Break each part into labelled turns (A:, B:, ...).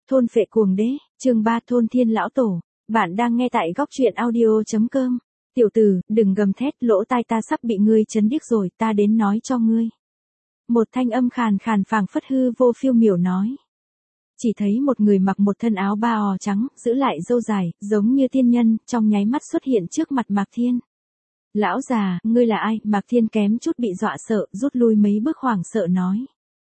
A: Thôn phệ cuồng đế, chương 3 thôn thiên lão tổ. Bạn đang nghe tại góc truyện audio.com. Tiểu tử, đừng gầm thét, lỗ tai ta sắp bị ngươi chấn điếc rồi, ta đến nói cho ngươi. Một thanh âm khàn khàn phảng phất hư vô phiêu miểu nói. Chỉ thấy một người mặc một thân áo ba ò trắng, giữ lại râu dài, giống như tiên nhân, trong nháy mắt xuất hiện trước mặt Mạc Thiên. Lão già, ngươi là ai? Mạc Thiên kém chút bị dọa sợ, rút lui mấy bước hoảng sợ nói.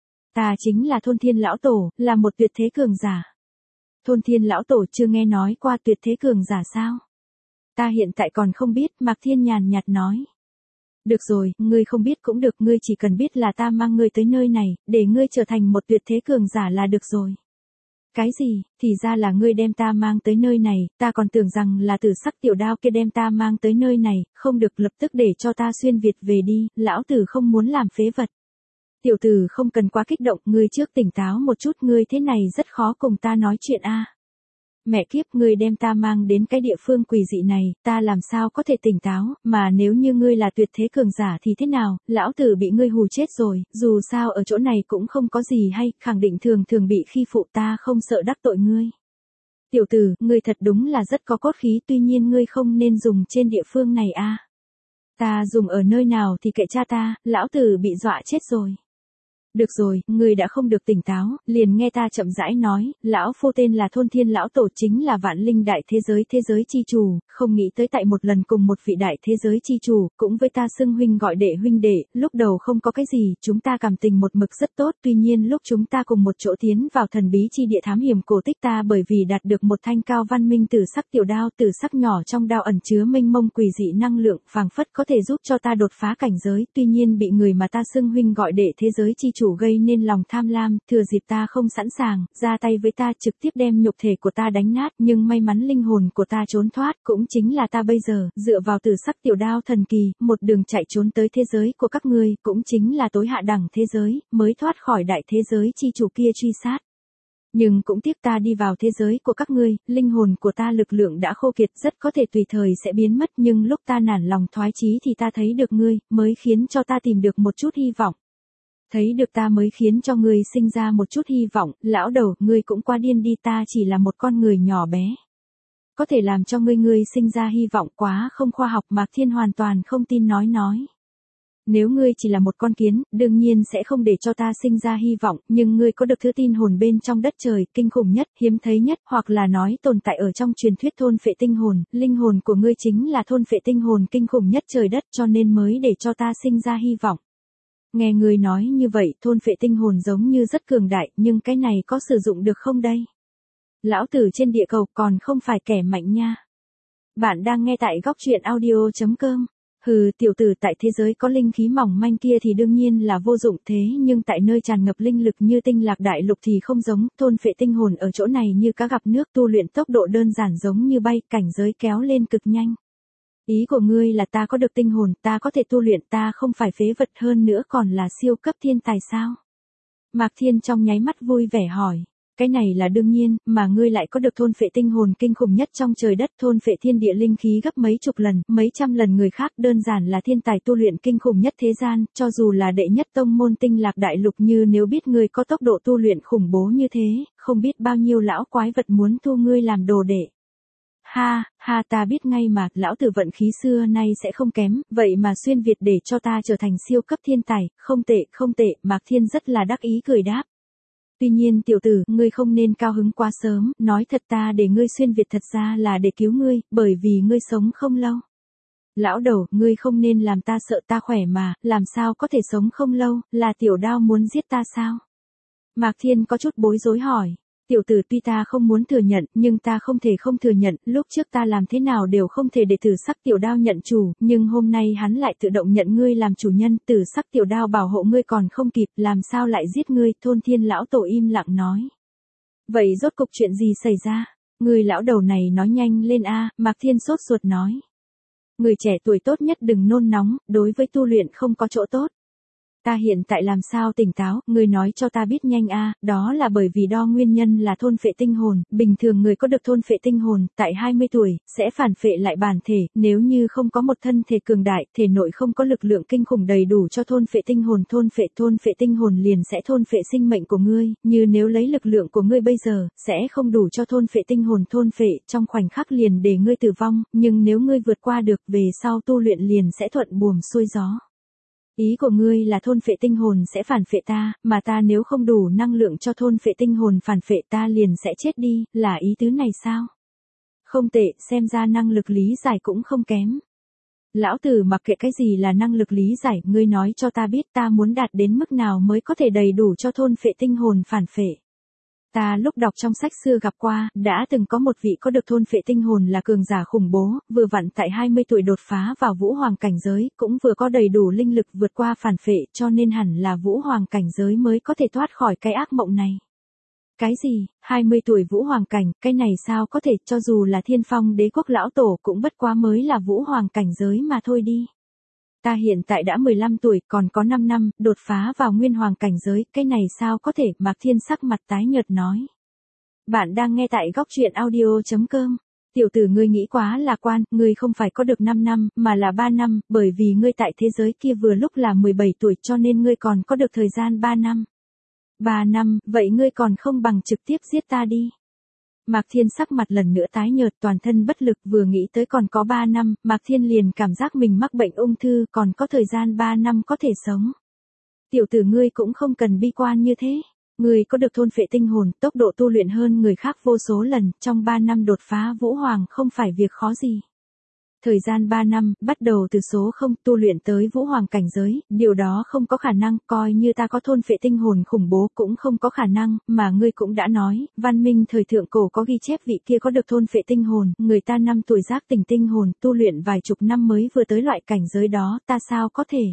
A: Ta chính là thôn thiên lão tổ, là một tuyệt thế cường giả. Thôn thiên lão tổ chưa nghe nói qua tuyệt thế cường giả sao? Ta hiện tại còn không biết, Mạc Thiên nhàn nhạt nói. Được rồi, ngươi không biết cũng được, ngươi chỉ cần biết là ta mang ngươi tới nơi này, để ngươi trở thành một tuyệt thế cường giả là được rồi. Cái gì, thì ra là ngươi đem ta mang tới nơi này, ta còn tưởng rằng là Tử Sắc tiểu đao kia đem ta mang tới nơi này, không được, lập tức để cho ta xuyên Việt về đi, lão tử không muốn làm phế vật. Tiểu tử không cần quá kích động, ngươi trước tỉnh táo một chút, ngươi thế này rất khó cùng ta nói chuyện a. Mẹ kiếp, ngươi đem ta mang đến cái địa phương quỷ dị này, ta làm sao có thể tỉnh táo, mà nếu như ngươi là tuyệt thế cường giả thì thế nào, lão tử bị ngươi hù chết rồi, dù sao ở chỗ này cũng không có gì hay, khẳng định thường thường bị khi phụ, ta không sợ đắc tội ngươi. Tiểu tử, ngươi thật đúng là rất có cốt khí, tuy nhiên ngươi không nên dùng trên địa phương này a. Ta dùng ở nơi nào thì kệ cha ta, lão tử bị dọa chết rồi. Được rồi, ngươi đã không được tỉnh táo, liền nghe ta chậm rãi nói, lão phu tên là thôn thiên lão tổ, chính là vạn linh đại thế giới chi chủ, không nghĩ tới tại một lần cùng một vị đại thế giới chi chủ, cũng với ta xưng huynh gọi huynh đệ, lúc đầu không có cái gì, chúng ta cảm tình một mực rất tốt, tuy nhiên lúc chúng ta cùng một chỗ tiến vào thần bí chi địa thám hiểm cổ tích, ta bởi vì đạt được một thanh cao văn minh tử sắc tiểu đao, tử sắc nhỏ trong đao ẩn chứa mênh mông quỷ dị năng lượng, phảng phất có thể giúp cho ta đột phá cảnh giới, tuy nhiên bị người mà ta xưng huynh gọi đệ thế giới chi chủ gây nên lòng tham lam, thừa dịp ta không sẵn sàng, ra tay với ta, trực tiếp đem nhục thể của ta đánh nát, nhưng may mắn linh hồn của ta trốn thoát, cũng chính là ta bây giờ, dựa vào Tử Sắc tiểu đao thần kỳ, một đường chạy trốn tới thế giới của các ngươi, cũng chính là tối hạ đẳng thế giới, mới thoát khỏi đại thế giới chi chủ kia truy sát. Nhưng cũng tiếc ta đi vào thế giới của các ngươi, linh hồn của ta lực lượng đã khô kiệt, rất có thể tùy thời sẽ biến mất, nhưng lúc ta nản lòng thoái chí thì ta thấy được ngươi, mới khiến cho ta tìm được một chút hy vọng. Thấy được ta mới khiến cho ngươi sinh ra một chút hy vọng, lão đầu, ngươi cũng quá điên đi, ta chỉ là một con người nhỏ bé. Có thể làm cho ngươi sinh ra hy vọng, quá không khoa học. Mạc Thiên hoàn toàn không tin nói. Nếu ngươi chỉ là một con kiến, đương nhiên sẽ không để cho ta sinh ra hy vọng, nhưng ngươi có được thứ tin hồn bên trong đất trời, kinh khủng nhất, hiếm thấy nhất, hoặc là nói tồn tại ở trong truyền thuyết thôn phệ tinh hồn, linh hồn của ngươi chính là thôn phệ tinh hồn kinh khủng nhất trời đất, cho nên mới để cho ta sinh ra hy vọng. Nghe người nói như vậy, thôn phệ tinh hồn giống như rất cường đại, nhưng cái này có sử dụng được không đây? Lão tử trên địa cầu còn không phải kẻ mạnh nha. Bạn đang nghe tại góc truyện audio.com. Hừ, tiểu tử, tại thế giới có linh khí mỏng manh kia thì đương nhiên là vô dụng, thế nhưng tại nơi tràn ngập linh lực như Tinh Lạc đại lục thì không giống, thôn phệ tinh hồn ở chỗ này như cá gặp nước, tu luyện tốc độ đơn giản giống như bay, cảnh giới kéo lên cực nhanh. Ý của ngươi là ta có được tinh hồn, ta có thể tu luyện, ta không phải phế vật, hơn nữa còn là siêu cấp thiên tài sao? Mạc Thiên trong nháy mắt vui vẻ hỏi. Cái này là đương nhiên, mà ngươi lại có được thôn phệ tinh hồn kinh khủng nhất trong trời đất, thôn phệ thiên địa linh khí gấp mấy chục lần, mấy trăm lần người khác, đơn giản là thiên tài tu luyện kinh khủng nhất thế gian, cho dù là đệ nhất tông môn Tinh Lạc đại lục, như nếu biết ngươi có tốc độ tu luyện khủng bố như thế, không biết bao nhiêu lão quái vật muốn thu ngươi làm đồ đệ. Ha, ha, ta biết ngay mà, lão tử vận khí xưa nay sẽ không kém, vậy mà xuyên Việt để cho ta trở thành siêu cấp thiên tài, không tệ, Mạc Thiên rất là đắc ý cười đáp. Tuy nhiên tiểu tử, ngươi không nên cao hứng quá sớm, nói thật, ta để ngươi xuyên Việt thật ra là để cứu ngươi, bởi vì ngươi sống không lâu. Lão đầu, ngươi không nên làm ta sợ, ta khỏe mà, làm sao có thể sống không lâu, là tiểu đao muốn giết ta sao? Mạc Thiên có chút bối rối hỏi. Tiểu tử, tuy ta không muốn thừa nhận, nhưng ta không thể không thừa nhận, lúc trước ta làm thế nào đều không thể để Tử Sắc tiểu đao nhận chủ, nhưng hôm nay hắn lại tự động nhận ngươi làm chủ nhân, Tử Sắc tiểu đao bảo hộ ngươi còn không kịp, làm sao lại giết ngươi? Thôn thiên lão tổ im lặng nói. Vậy rốt cục chuyện gì xảy ra? Ngươi lão đầu này nói nhanh lên a. Mạc Thiên sốt ruột nói. Người trẻ tuổi tốt nhất đừng nôn nóng, đối với tu luyện không có chỗ tốt. Ta hiện tại làm sao tỉnh táo, ngươi nói cho ta biết nhanh a, đó là bởi vì đo nguyên nhân là thôn phệ tinh hồn, bình thường người có được thôn phệ tinh hồn, tại 20 tuổi, sẽ phản phệ lại bản thể, nếu như không có một thân thể cường đại, thể nội không có lực lượng kinh khủng đầy đủ cho thôn phệ tinh hồn, thôn phệ tinh hồn liền sẽ thôn phệ sinh mệnh của ngươi, như nếu lấy lực lượng của ngươi bây giờ, sẽ không đủ cho thôn phệ tinh hồn thôn phệ, trong khoảnh khắc liền để ngươi tử vong, nhưng nếu ngươi vượt qua được, về sau tu luyện liền sẽ thuận buồm xuôi gió. Ý của ngươi là thôn phệ tinh hồn sẽ phản phệ ta, mà ta nếu không đủ năng lượng cho thôn phệ tinh hồn phản phệ ta liền sẽ chết đi, là ý tứ này sao? Không tệ, xem ra năng lực lý giải cũng không kém. Lão tử mặc kệ cái gì là năng lực lý giải, ngươi nói cho ta biết ta muốn đạt đến mức nào mới có thể đầy đủ cho thôn phệ tinh hồn phản phệ. Ta lúc đọc trong sách xưa gặp qua, đã từng có một vị có được thôn phệ tinh hồn là cường giả khủng bố, vừa vặn tại 20 tuổi đột phá vào vũ hoàng cảnh giới, cũng vừa có đầy đủ linh lực vượt qua phản phệ, cho nên hẳn là vũ hoàng cảnh giới mới có thể thoát khỏi cái ác mộng này. Cái gì, 20 tuổi vũ hoàng cảnh, cái này sao có thể, cho dù là Thiên Phong Đế quốc lão tổ cũng bất quá mới là vũ hoàng cảnh giới mà thôi đi. Ta hiện tại đã 15 tuổi, còn có 5 năm, đột phá vào nguyên hoàng cảnh giới, cái này sao có thể, Mạc Thiên sắc mặt tái nhợt nói. Bạn đang nghe tại góc truyện audio.com. Tiểu tử ngươi nghĩ quá lạc quan, ngươi không phải có được 5 năm, mà là 3 năm, bởi vì ngươi tại thế giới kia vừa lúc là 17 tuổi cho nên ngươi còn có được thời gian 3 năm. 3 năm, vậy ngươi còn không bằng trực tiếp giết ta đi. Mạc Thiên sắc mặt lần nữa tái nhợt, toàn thân bất lực, vừa nghĩ tới còn có 3 năm, Mạc Thiên liền cảm giác mình mắc bệnh ung thư, còn có thời gian 3 năm có thể sống. Tiểu tử ngươi cũng không cần bi quan như thế. Ngươi có được thôn phệ tinh hồn, tốc độ tu luyện hơn người khác vô số lần, trong 3 năm đột phá vũ hoàng không phải việc khó gì. Thời gian 3 năm, bắt đầu từ số 0 tu luyện tới vũ hoàng cảnh giới, điều đó không có khả năng, coi như ta có thôn phệ tinh hồn khủng bố cũng không có khả năng, mà ngươi cũng đã nói, văn minh thời thượng cổ có ghi chép vị kia có được thôn phệ tinh hồn, người ta 5 tuổi giác tỉnh tinh hồn, tu luyện vài chục năm mới vừa tới loại cảnh giới đó, ta sao có thể?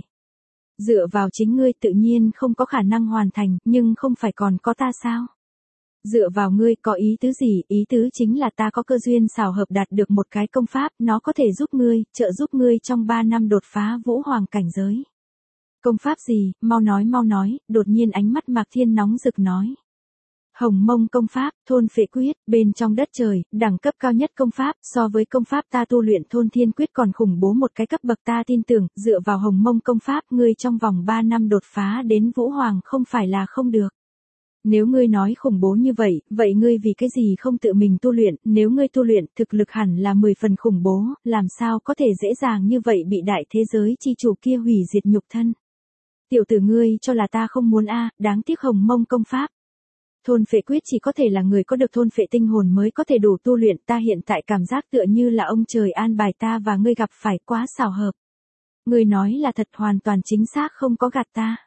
A: Dựa vào chính ngươi tự nhiên không có khả năng hoàn thành, nhưng không phải còn có ta sao? Dựa vào ngươi có ý tứ gì, ý tứ chính là ta có cơ duyên xảo hợp đạt được một cái công pháp, nó có thể giúp ngươi, trợ giúp ngươi trong 3 năm đột phá vũ hoàng cảnh giới. Công pháp gì, mau nói, đột nhiên ánh mắt Mạc Thiên nóng rực nói. Hồng Mông công pháp, thôn phệ quyết, bên trong đất trời, đẳng cấp cao nhất công pháp, so với công pháp ta tu luyện thôn thiên quyết còn khủng bố một cái cấp bậc, ta tin tưởng, dựa vào Hồng Mông công pháp, ngươi trong vòng 3 năm đột phá đến vũ hoàng không phải là không được. Nếu ngươi nói khủng bố như vậy, vậy ngươi vì cái gì không tự mình tu luyện, nếu ngươi tu luyện, thực lực hẳn là 10 phần khủng bố, làm sao có thể dễ dàng như vậy bị đại thế giới chi chủ kia hủy diệt nhục thân. Tiểu tử ngươi cho là ta không muốn đáng tiếc Hồng Mông công pháp. Thôn phệ quyết chỉ có thể là người có được thôn phệ tinh hồn mới có thể đủ tu luyện, ta hiện tại cảm giác tựa như là ông trời an bài ta và ngươi gặp phải quá xảo hợp. Ngươi nói là thật, hoàn toàn chính xác, không có gạt ta.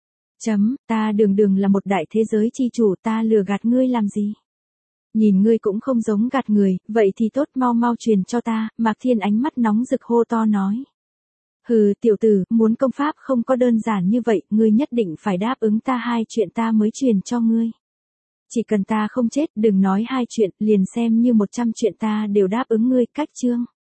A: Ta đường là một đại thế giới chi chủ, ta lừa gạt ngươi làm gì? Nhìn ngươi cũng không giống gạt người, vậy thì tốt, mau truyền cho ta, Mạc Thiên ánh mắt nóng rực hô to nói. Hừ, tiểu tử, muốn công pháp không có đơn giản như vậy, ngươi nhất định phải đáp ứng ta 2 chuyện ta mới truyền cho ngươi. Chỉ cần ta không chết, đừng nói 2 chuyện, liền xem như 100 chuyện ta đều đáp ứng ngươi, cách chương.